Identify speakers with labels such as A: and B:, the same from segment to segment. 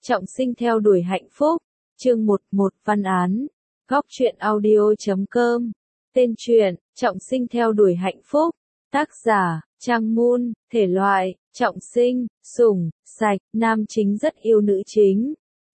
A: Trọng sinh theo đuổi hạnh phúc. Chương 11 văn án. Góc truyện audio.com. Tên truyện, Trọng sinh theo đuổi hạnh phúc. Tác giả, Trang Moon. Thể loại, trọng sinh, sủng, sạch, nam chính rất yêu nữ chính.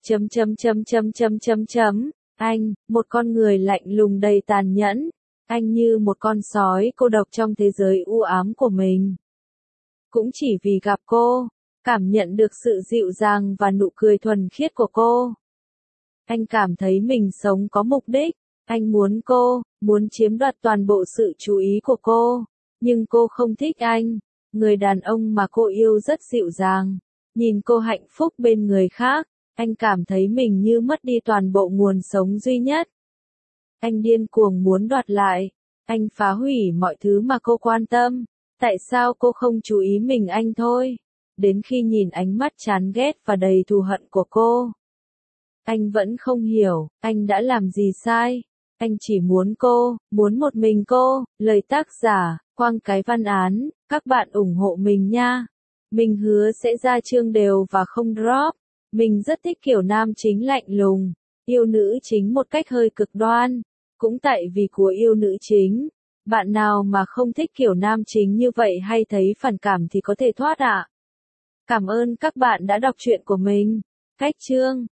A: Anh, một con người lạnh lùng đầy tàn nhẫn. Anh như một con sói cô độc trong thế giới u ám của mình. Cũng chỉ vì gặp cô, cảm nhận được sự dịu dàng và nụ cười thuần khiết của cô. Anh cảm thấy mình sống có mục đích, anh muốn cô, muốn chiếm đoạt toàn bộ sự chú ý của cô, nhưng cô không thích anh. Người đàn ông mà cô yêu rất dịu dàng, nhìn cô hạnh phúc bên người khác, anh cảm thấy mình như mất đi toàn bộ nguồn sống duy nhất. Anh điên cuồng muốn đoạt lại, anh phá hủy mọi thứ mà cô quan tâm. Tại sao cô không chú ý mình anh thôi? Đến khi nhìn ánh mắt chán ghét và đầy thù hận của cô, anh vẫn không hiểu, anh đã làm gì sai. Anh chỉ muốn cô, muốn một mình cô. Lời tác giả, Quang Cái Văn Án. Các bạn ủng hộ mình nha. Mình hứa sẽ ra chương đều và không drop. Mình rất thích kiểu nam chính lạnh lùng, yêu nữ chính một cách hơi cực đoan. Cũng tại vì của yêu nữ chính, bạn nào mà không thích kiểu nam chính như vậy hay thấy phản cảm thì có thể thoát ạ. Cảm ơn các bạn đã đọc truyện của mình. Cách chương